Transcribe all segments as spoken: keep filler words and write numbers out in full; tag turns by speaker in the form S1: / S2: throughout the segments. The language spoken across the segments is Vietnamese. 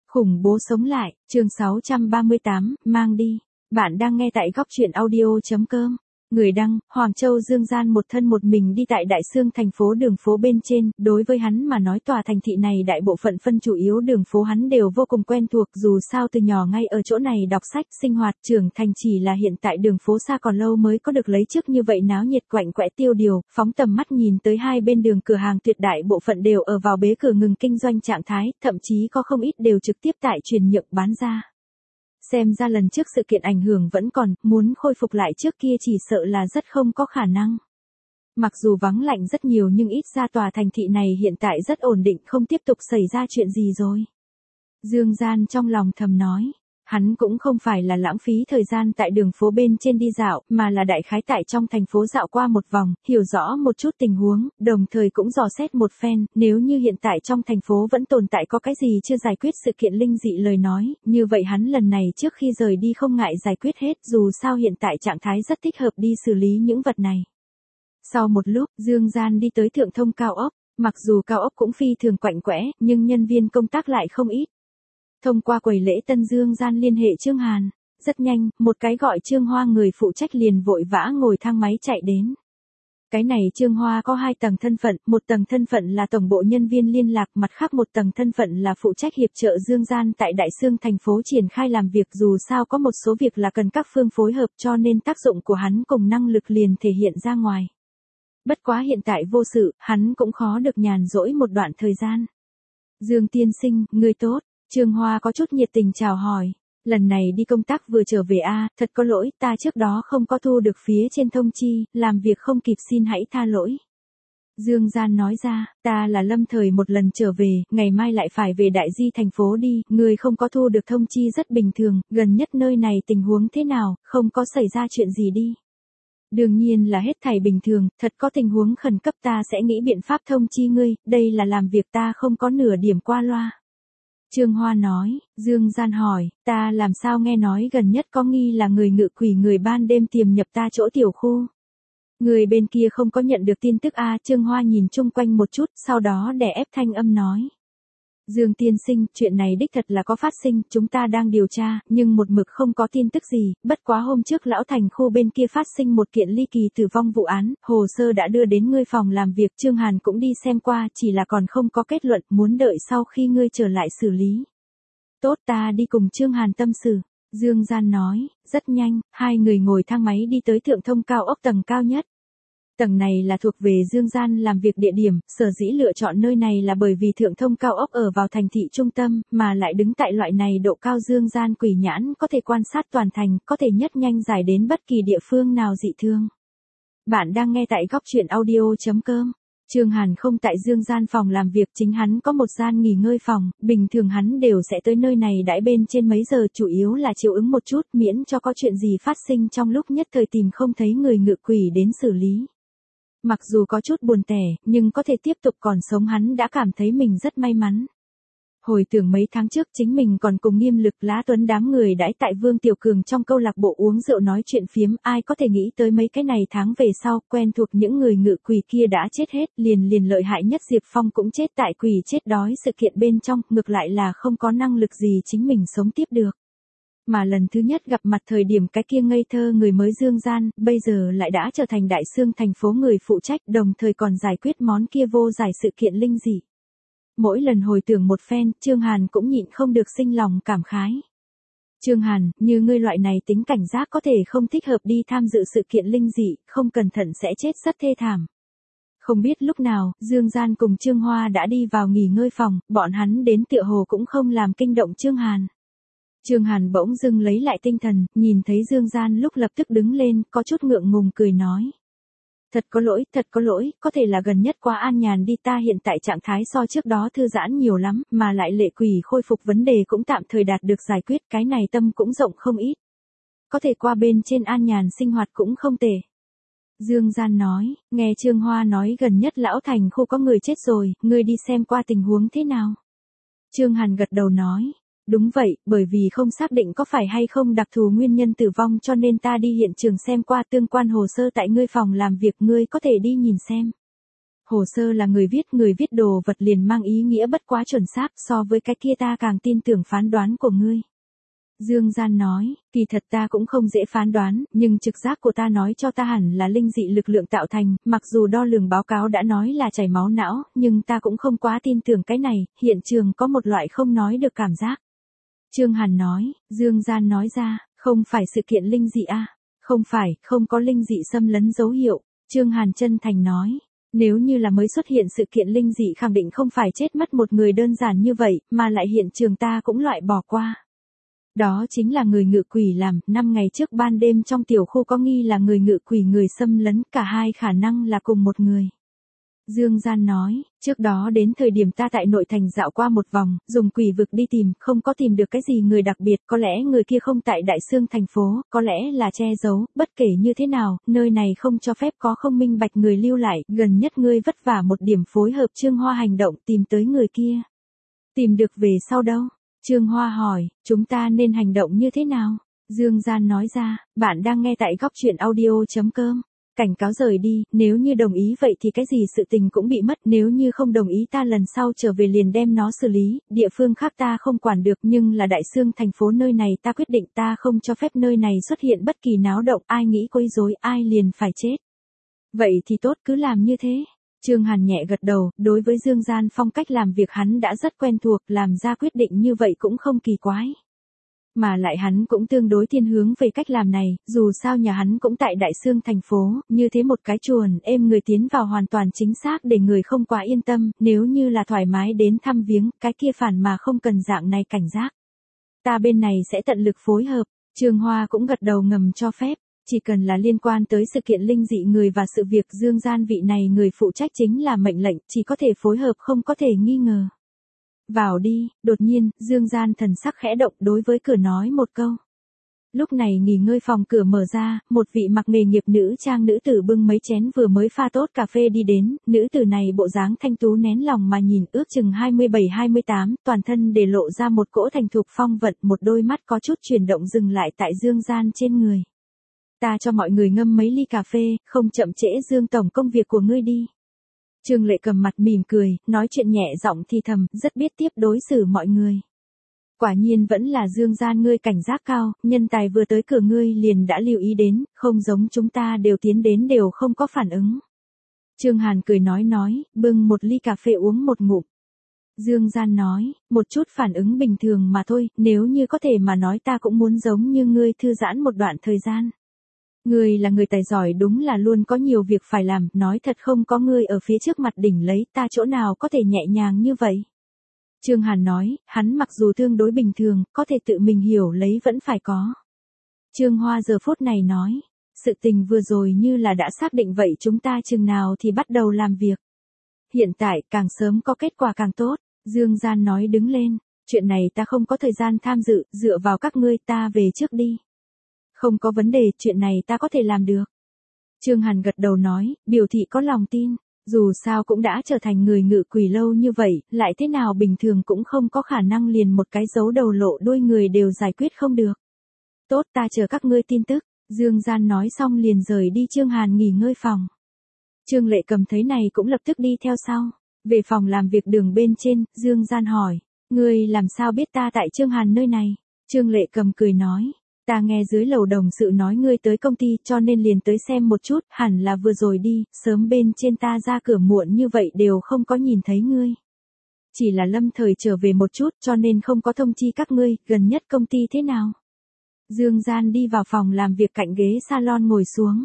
S1: Khủng bố sống lại, chương sáu trăm ba mươi tám, mang đi. Bạn đang nghe tại góc truyện audio.com. Người đăng, Hoàng Châu Dương Gian một thân một mình đi tại Đại Xương thành phố đường phố bên trên, đối với hắn mà nói tòa thành thị này đại bộ phận phân chủ yếu đường phố hắn đều vô cùng quen thuộc, dù sao từ nhỏ ngay ở chỗ này đọc sách, sinh hoạt, trưởng thành, chỉ là hiện tại đường phố xa còn lâu mới có được lấy trước như vậy náo nhiệt quạnh quẽ tiêu điều, phóng tầm mắt nhìn tới hai bên đường cửa hàng tuyệt đại bộ phận đều ở vào bế cửa ngừng kinh doanh trạng thái, thậm chí có không ít đều trực tiếp tại truyền nhượng bán ra. Xem ra lần trước sự kiện ảnh hưởng vẫn còn, muốn khôi phục lại trước kia chỉ sợ là rất không có khả năng. Mặc dù vắng lạnh rất nhiều nhưng ít ra tòa thành thị này hiện tại rất ổn định, không tiếp tục xảy ra chuyện gì rồi. Dương Gian trong lòng thầm nói. Hắn cũng không phải là lãng phí thời gian tại đường phố bên trên đi dạo, mà là đại khái tại trong thành phố dạo qua một vòng, hiểu rõ một chút tình huống, đồng thời cũng dò xét một phen, nếu như hiện tại trong thành phố vẫn tồn tại có cái gì chưa giải quyết sự kiện linh dị lời nói, như vậy hắn lần này trước khi rời đi không ngại giải quyết hết, dù sao hiện tại trạng thái rất thích hợp đi xử lý những vật này. Sau một lúc, Dương Gian đi tới thượng thông cao ốc, mặc dù cao ốc cũng phi thường quạnh quẽ, nhưng nhân viên công tác lại không ít. Thông qua quầy lễ tân Dương Gian liên hệ Trương Hàn, rất nhanh, một cái gọi Trương Hoa người phụ trách liền vội vã ngồi thang máy chạy đến. Cái này Trương Hoa có hai tầng thân phận, một tầng thân phận là tổng bộ nhân viên liên lạc, mặt khác một tầng thân phận là phụ trách hiệp trợ Dương Gian tại Đại Xương thành phố triển khai làm việc, dù sao có một số việc là cần các phương phối hợp cho nên tác dụng của hắn cùng năng lực liền thể hiện ra ngoài. Bất quá hiện tại vô sự, hắn cũng khó được nhàn rỗi một đoạn thời gian. Dương tiên sinh, người tốt. Trương Hoa có chút nhiệt tình chào hỏi, lần này đi công tác vừa trở về a, à, thật có lỗi, ta trước đó không có thu được phía trên thông chi, làm việc không kịp xin hãy tha lỗi. Dương Gian nói ra, ta là lâm thời một lần trở về, ngày mai lại phải về Đại Di thành phố đi, người không có thu được thông chi rất bình thường, gần nhất nơi này tình huống thế nào, không có xảy ra chuyện gì đi. Đương nhiên là hết thảy bình thường, thật có tình huống khẩn cấp ta sẽ nghĩ biện pháp thông chi ngươi, đây là làm việc ta không có nửa điểm qua loa. Trương Hoa nói, Dương Gian hỏi, ta làm sao nghe nói gần nhất có nghi là người ngự quỷ người ban đêm tiềm nhập ta chỗ tiểu khu. Người bên kia không có nhận được tin tức a. Trương Hoa nhìn chung quanh một chút, sau đó đè ép thanh âm nói. Dương tiên sinh, chuyện này đích thật là có phát sinh, chúng ta đang điều tra, nhưng một mực không có tin tức gì, bất quá hôm trước lão thành khu bên kia phát sinh một kiện ly kỳ tử vong vụ án, hồ sơ đã đưa đến ngươi phòng làm việc, Trương Hàn cũng đi xem qua, chỉ là còn không có kết luận, muốn đợi sau khi ngươi trở lại xử lý. Tốt, ta đi cùng Trương Hàn tâm sự. Dương Gian nói, rất nhanh, hai người ngồi thang máy đi tới thượng thông cao ốc tầng cao nhất. Tầng này là thuộc về Dương Gian làm việc địa điểm, sở dĩ lựa chọn nơi này là bởi vì thượng thông cao ốc ở vào thành thị trung tâm, mà lại đứng tại loại này độ cao Dương Gian quỷ nhãn có thể quan sát toàn thành, có thể nhất nhanh giải đến bất kỳ địa phương nào dị thương. Bạn đang nghe tại góc truyện audio.com. Trương Hàn không tại Dương Gian phòng làm việc, chính hắn có một gian nghỉ ngơi phòng, bình thường hắn đều sẽ tới nơi này đãi bên trên mấy giờ, chủ yếu là chiếu ứng một chút, miễn cho có chuyện gì phát sinh trong lúc nhất thời tìm không thấy người ngự quỷ đến xử lý. Mặc dù có chút buồn tẻ, nhưng có thể tiếp tục còn sống hắn đã cảm thấy mình rất may mắn. Hồi tưởng mấy tháng trước chính mình còn cùng Nghiêm Lực Lã Tuấn đám người đãi tại Vương Tiểu Cường trong câu lạc bộ uống rượu nói chuyện phiếm, ai có thể nghĩ tới mấy cái này tháng về sau, quen thuộc những người ngự quỷ kia đã chết hết, liền liền lợi hại nhất Diệp Phong cũng chết tại quỷ chết đói sự kiện bên trong, ngược lại là không có năng lực gì chính mình sống tiếp được. Mà lần thứ nhất gặp mặt thời điểm cái kia ngây thơ người mới Dương Gian, bây giờ lại đã trở thành Đại Xương thành phố người phụ trách, đồng thời còn giải quyết món kia vô giải sự kiện linh dị. Mỗi lần hồi tưởng một phen, Trương Hàn cũng nhịn không được sinh lòng cảm khái. Trương Hàn, như ngươi loại này tính cảnh giác có thể không thích hợp đi tham dự sự kiện linh dị, không cẩn thận sẽ chết rất thê thảm. Không biết lúc nào, Dương Gian cùng Trương Hoa đã đi vào nghỉ ngơi phòng, bọn hắn đến tựa hồ cũng không làm kinh động Trương Hàn. Trương Hàn bỗng dưng lấy lại tinh thần, nhìn thấy Dương Gian lúc lập tức đứng lên, có chút ngượng ngùng cười nói. Thật có lỗi, thật có lỗi, có thể là gần nhất quá an nhàn đi, ta hiện tại trạng thái so trước đó thư giãn nhiều lắm, mà lại lệ quỷ khôi phục vấn đề cũng tạm thời đạt được giải quyết, cái này tâm cũng rộng không ít. Có thể qua bên trên an nhàn sinh hoạt cũng không tệ. Dương Gian nói, nghe Trương Hoa nói gần nhất lão thành khu có người chết rồi, ngươi đi xem qua tình huống thế nào. Trương Hàn gật đầu nói. Đúng vậy, bởi vì không xác định có phải hay không đặc thù nguyên nhân tử vong cho nên ta đi hiện trường xem qua tương quan hồ sơ tại ngươi phòng làm việc, ngươi có thể đi nhìn xem. Hồ sơ là người viết, người viết đồ vật liền mang ý nghĩa bất quá chuẩn xác, so với cái kia ta càng tin tưởng phán đoán của ngươi. Dương Gian nói, kỳ thật ta cũng không dễ phán đoán, nhưng trực giác của ta nói cho ta hẳn là linh dị lực lượng tạo thành, mặc dù đo lường báo cáo đã nói là chảy máu não, nhưng ta cũng không quá tin tưởng cái này, hiện trường có một loại không nói được cảm giác. Trương Hàn nói, Dương Gian nói ra, không phải sự kiện linh dị a, không phải, không có linh dị xâm lấn dấu hiệu. Trương Hàn chân thành nói, nếu như là mới xuất hiện sự kiện linh dị khẳng định không phải chết mất một người đơn giản như vậy, mà lại hiện trường ta cũng loại bỏ qua. Đó chính là người ngự quỷ làm, năm ngày trước ban đêm trong tiểu khu có nghi là người ngự quỷ người xâm lấn, cả hai khả năng là cùng một người. Dương Gian nói, trước đó đến thời điểm ta tại nội thành dạo qua một vòng, dùng quỷ vực đi tìm, không có tìm được cái gì người đặc biệt, có lẽ người kia không tại Đại Xương thành phố, có lẽ là che giấu, bất kể như thế nào, nơi này không cho phép có không minh bạch người lưu lại, gần nhất ngươi vất vả một điểm phối hợp Trương Hoa hành động tìm tới người kia. Tìm được về sau đâu? Trương Hoa hỏi, chúng ta nên hành động như thế nào? Dương Gian nói ra, bạn đang nghe tại góc truyện audio.com. Cảnh cáo rời đi, nếu như đồng ý vậy thì cái gì sự tình cũng bị mất, nếu như không đồng ý ta lần sau trở về liền đem nó xử lý, địa phương khác ta không quản được nhưng là Đại Xương thành phố nơi này ta quyết định ta không cho phép nơi này xuất hiện bất kỳ náo động, ai nghĩ quấy rối ai liền phải chết. Vậy thì tốt, cứ làm như thế. Trương Hàn nhẹ gật đầu, đối với Dương Gian phong cách làm việc hắn đã rất quen thuộc, làm ra quyết định như vậy cũng không kỳ quái. Mà lại hắn cũng tương đối thiên hướng về cách làm này, dù sao nhà hắn cũng tại Đại Xương thành phố, như thế một cái chuồn êm người tiến vào hoàn toàn chính xác để người không quá yên tâm, nếu như là thoải mái đến thăm viếng, cái kia phản mà không cần dạng này cảnh giác. Ta bên này sẽ tận lực phối hợp, Trương Hoa cũng gật đầu ngầm cho phép, chỉ cần là liên quan tới sự kiện linh dị người và sự việc Dương Gian vị này người phụ trách chính là mệnh lệnh, chỉ có thể phối hợp không có thể nghi ngờ. Vào đi, đột nhiên, Dương Gian thần sắc khẽ động đối với cửa nói một câu. Lúc này nghỉ ngơi phòng cửa mở ra, một vị mặc nghề nghiệp nữ trang nữ tử bưng mấy chén vừa mới pha tốt cà phê đi đến, nữ tử này bộ dáng thanh tú nén lòng mà nhìn ước chừng hai mươi bảy hai mươi tám, toàn thân để lộ ra một cỗ thành thục phong vận, một đôi mắt có chút chuyển động dừng lại tại Dương Gian trên người. Ta cho mọi người ngâm mấy ly cà phê, không chậm trễ Dương tổng công việc của ngươi đi. Trương Lệ cầm mặt mỉm cười, nói chuyện nhẹ giọng thì thầm, rất biết tiếp đối xử mọi người. Quả nhiên vẫn là Dương Gian ngươi cảnh giác cao, nhân tài vừa tới cửa ngươi liền đã lưu ý đến, không giống chúng ta đều tiến đến đều không có phản ứng. Trương Hàn cười nói nói, bưng một ly cà phê uống một ngụm. Dương Gian nói, một chút phản ứng bình thường mà thôi, nếu như có thể mà nói ta cũng muốn giống như ngươi thư giãn một đoạn thời gian. Ngươi là người tài giỏi đúng là luôn có nhiều việc phải làm, nói thật không có ngươi ở phía trước mặt đỉnh lấy ta chỗ nào có thể nhẹ nhàng như vậy. Trương Hàn nói, hắn mặc dù tương đối bình thường, có thể tự mình hiểu lấy vẫn phải có. Trương Hoa giờ phút này nói, sự tình vừa rồi như là đã xác định vậy chúng ta chừng nào thì bắt đầu làm việc. Hiện tại càng sớm có kết quả càng tốt, Dương Gian nói đứng lên, chuyện này ta không có thời gian tham dự, dựa vào các ngươi ta về trước đi. Không có vấn đề, chuyện này ta có thể làm được. Trương Hàn gật đầu nói, biểu thị có lòng tin, dù sao cũng đã trở thành người ngự quỷ lâu như vậy, lại thế nào bình thường cũng không có khả năng liền một cái dấu đầu lộ đuôi người đều giải quyết không được. Tốt, ta chờ các ngươi tin tức, Dương Gian nói xong liền rời đi Trương Hàn nghỉ ngơi phòng. Trương Lệ cầm thấy này cũng lập tức đi theo sau, về phòng làm việc đường bên trên, Dương Gian hỏi, ngươi làm sao biết ta tại Trương Hàn nơi này? Trương Lệ cầm cười nói. Ta nghe dưới lầu đồng sự nói ngươi tới công ty cho nên liền tới xem một chút, hẳn là vừa rồi đi, sớm bên trên ta ra cửa muộn như vậy đều không có nhìn thấy ngươi. Chỉ là lâm thời trở về một chút cho nên không có thông chi các ngươi, gần nhất công ty thế nào? Dương Gian đi vào phòng làm việc cạnh ghế salon ngồi xuống.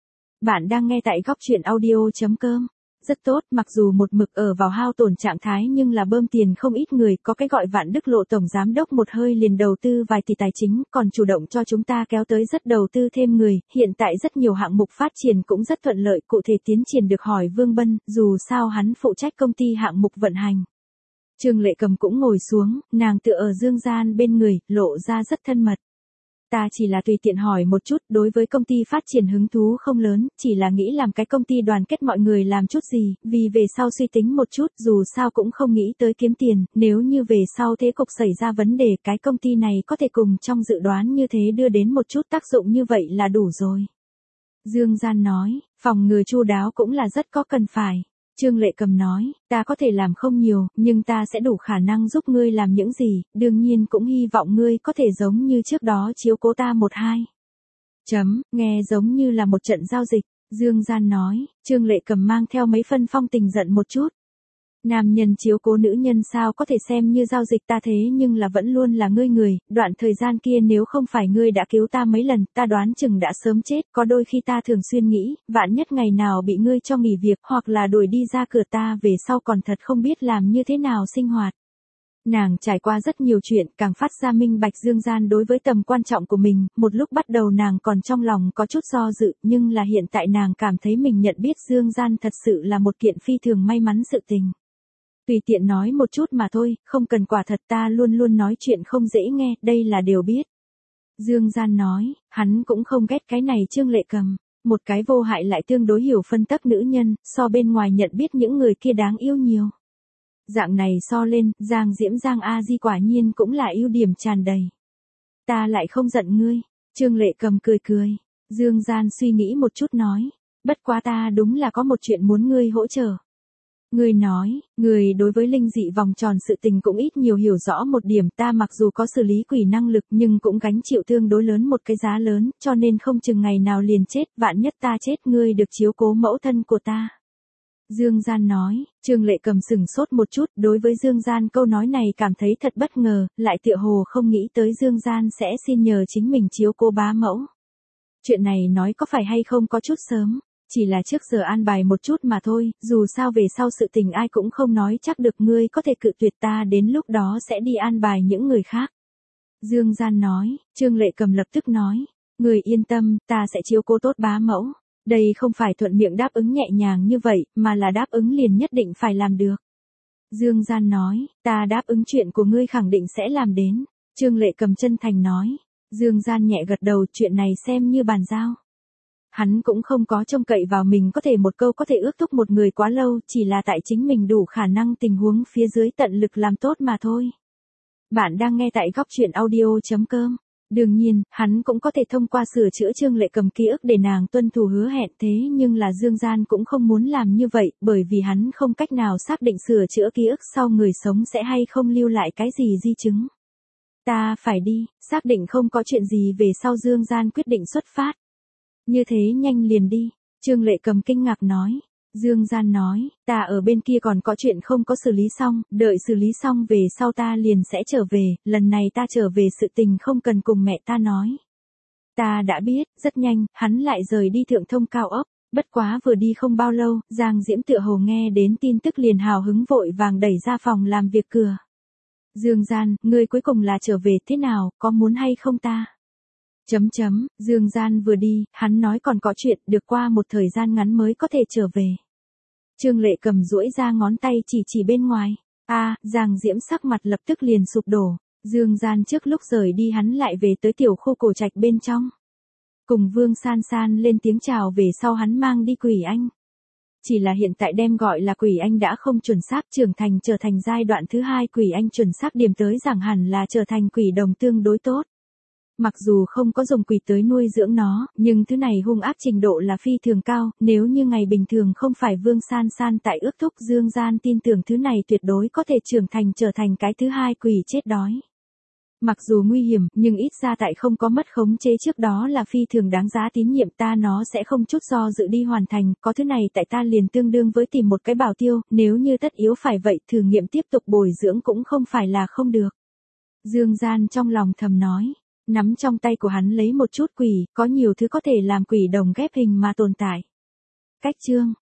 S1: Bạn đang nghe tại góc truyện audio.com. Rất tốt, mặc dù một mực ở vào hao tổn trạng thái nhưng là bơm tiền không ít người, có cái gọi Vạn Đức Lộ tổng giám đốc một hơi liền đầu tư vài tỷ tài chính, còn chủ động cho chúng ta kéo tới rất đầu tư thêm người, hiện tại rất nhiều hạng mục phát triển cũng rất thuận lợi, cụ thể tiến triển được hỏi Vương Bân, dù sao hắn phụ trách công ty hạng mục vận hành. Trương Lệ cầm cũng ngồi xuống, nàng tựa ở Dương Gian bên người, lộ ra rất thân mật. Ta chỉ là tùy tiện hỏi một chút, đối với công ty phát triển hứng thú không lớn, chỉ là nghĩ làm cái công ty đoàn kết mọi người làm chút gì, vì về sau suy tính một chút, dù sao cũng không nghĩ tới kiếm tiền, nếu như về sau thế cục xảy ra vấn đề, cái công ty này có thể cùng trong dự đoán như thế đưa đến một chút tác dụng như vậy là đủ rồi. Dương Gian nói, phòng ngừa chu đáo cũng là rất có cần phải. Trương Lệ Cầm nói, ta có thể làm không nhiều, nhưng ta sẽ đủ khả năng giúp ngươi làm những gì, đương nhiên cũng hy vọng ngươi có thể giống như trước đó chiếu cố ta một hai. Chấm, nghe giống như là một trận giao dịch, Dương Gian nói, Trương Lệ Cầm mang theo mấy phân phong tình giận một chút. Nam nhân chiếu cố nữ nhân sao có thể xem như giao dịch, ta thế nhưng là vẫn luôn là ngươi người, đoạn thời gian kia nếu không phải ngươi đã cứu ta mấy lần, ta đoán chừng đã sớm chết, có đôi khi ta thường xuyên nghĩ, vạn nhất ngày nào bị ngươi cho nghỉ việc hoặc là đuổi đi ra cửa ta về sau còn thật không biết làm như thế nào sinh hoạt. Nàng trải qua rất nhiều chuyện, càng phát ra minh bạch Dương Gian đối với tầm quan trọng của mình, một lúc bắt đầu nàng còn trong lòng có chút do dự, nhưng là hiện tại nàng cảm thấy mình nhận biết Dương Gian thật sự là một kiện phi thường may mắn sự tình. Tùy tiện nói một chút mà thôi, không cần quả thật, ta luôn luôn nói chuyện không dễ nghe, đây là đều biết. Dương Gian nói, hắn cũng không ghét cái này Trương Lệ Cầm, một cái vô hại lại tương đối hiểu phân tắc nữ nhân, so bên ngoài nhận biết những người kia đáng yêu nhiều. Dạng này so lên, Giang Diễm Giang A Di quả nhiên cũng là ưu điểm tràn đầy. Ta lại không giận ngươi, Trương Lệ Cầm cười cười. Dương Gian suy nghĩ một chút nói, bất quá ta đúng là có một chuyện muốn ngươi hỗ trợ. Ngươi nói, người đối với linh dị vòng tròn sự tình cũng ít nhiều hiểu rõ một điểm, ta mặc dù có xử lý quỷ năng lực nhưng cũng gánh chịu tương đối lớn một cái giá lớn, cho nên không chừng ngày nào liền chết, vạn nhất ta chết ngươi được chiếu cố mẫu thân của ta. Dương Gian nói, Trương Lệ Cầm sửng sốt một chút, đối với Dương Gian câu nói này cảm thấy thật bất ngờ, lại tựa hồ không nghĩ tới Dương Gian sẽ xin nhờ chính mình chiếu cố bá mẫu. Chuyện này nói có phải hay không có chút sớm, chỉ là trước giờ an bài một chút mà thôi, dù sao về sau sự tình ai cũng không nói chắc được, ngươi có thể cự tuyệt ta, đến lúc đó sẽ đi an bài những người khác. Dương Gian nói, Trương Lệ Cầm lập tức nói, người yên tâm, ta sẽ chiếu cố tốt bá mẫu. Đây không phải thuận miệng đáp ứng nhẹ nhàng như vậy, mà là đáp ứng liền nhất định phải làm được. Dương Gian nói, ta đáp ứng chuyện của ngươi khẳng định sẽ làm đến. Trương Lệ Cầm chân thành nói. Dương Gian nhẹ gật đầu, chuyện này xem như bàn giao. Hắn cũng không có trông cậy vào mình có thể một câu có thể ước thúc một người quá lâu, chỉ là tại chính mình đủ khả năng tình huống phía dưới tận lực làm tốt mà thôi. Bạn đang nghe tại góc truyện audio chấm com. Đương nhiên, hắn cũng có thể thông qua sửa chữa Trương Lệ Cầm ký ức để nàng tuân thủ hứa hẹn, thế nhưng là Dương Gian cũng không muốn làm như vậy, bởi vì hắn không cách nào xác định sửa chữa ký ức sau người sống sẽ hay không lưu lại cái gì di chứng. Ta phải đi, xác định không có chuyện gì về sau Dương Gian quyết định xuất phát. Như thế nhanh liền đi, Trương Lệ Cầm kinh ngạc nói. Dương Gian nói, ta ở bên kia còn có chuyện không có xử lý xong, đợi xử lý xong về sau ta liền sẽ trở về, lần này ta trở về sự tình không cần cùng mẹ ta nói. Ta đã biết, rất nhanh, hắn lại rời đi thượng thông cao ốc, bất quá vừa đi không bao lâu, Giang Diễm tựa hồ nghe đến tin tức liền hào hứng vội vàng đẩy ra phòng làm việc cửa. Dương Gian, ngươi cuối cùng là trở về thế nào, có muốn hay không ta? Chấm chấm, Dương Gian vừa đi, hắn nói còn có chuyện, được qua một thời gian ngắn mới có thể trở về. Trương Lệ Cầm duỗi ra ngón tay chỉ chỉ bên ngoài. A, à, Giang Diễm sắc mặt lập tức liền sụp đổ. Dương Gian trước lúc rời đi hắn lại về tới tiểu khu cổ trạch bên trong. Cùng Vương San San lên tiếng chào về sau hắn mang đi Quỷ Anh. Chỉ là hiện tại đem gọi là Quỷ Anh đã không chuẩn xác, trưởng thành trở thành giai đoạn thứ hai Quỷ Anh chuẩn xác điểm tới rằng hẳn là trở thành quỷ đồng tương đối tốt. Mặc dù không có dùng quỷ tới nuôi dưỡng nó, nhưng thứ này hung ác trình độ là phi thường cao, nếu như ngày bình thường không phải Vương San San tại ước thúc, Dương Gian tin tưởng thứ này tuyệt đối có thể trưởng thành trở thành cái thứ hai quỷ chết đói. Mặc dù nguy hiểm, nhưng ít ra tại không có mất khống chế trước đó là phi thường đáng giá tín nhiệm, ta nó sẽ không chút do dự đi hoàn thành, có thứ này tại ta liền tương đương với tìm một cái bảo tiêu, nếu như tất yếu phải vậy thử nghiệm tiếp tục bồi dưỡng cũng không phải là không được. Dương Gian trong lòng thầm nói. Nắm trong tay của hắn lấy một chút quỷ, có nhiều thứ có thể làm quỷ đồng ghép hình mà tồn tại. Cách chương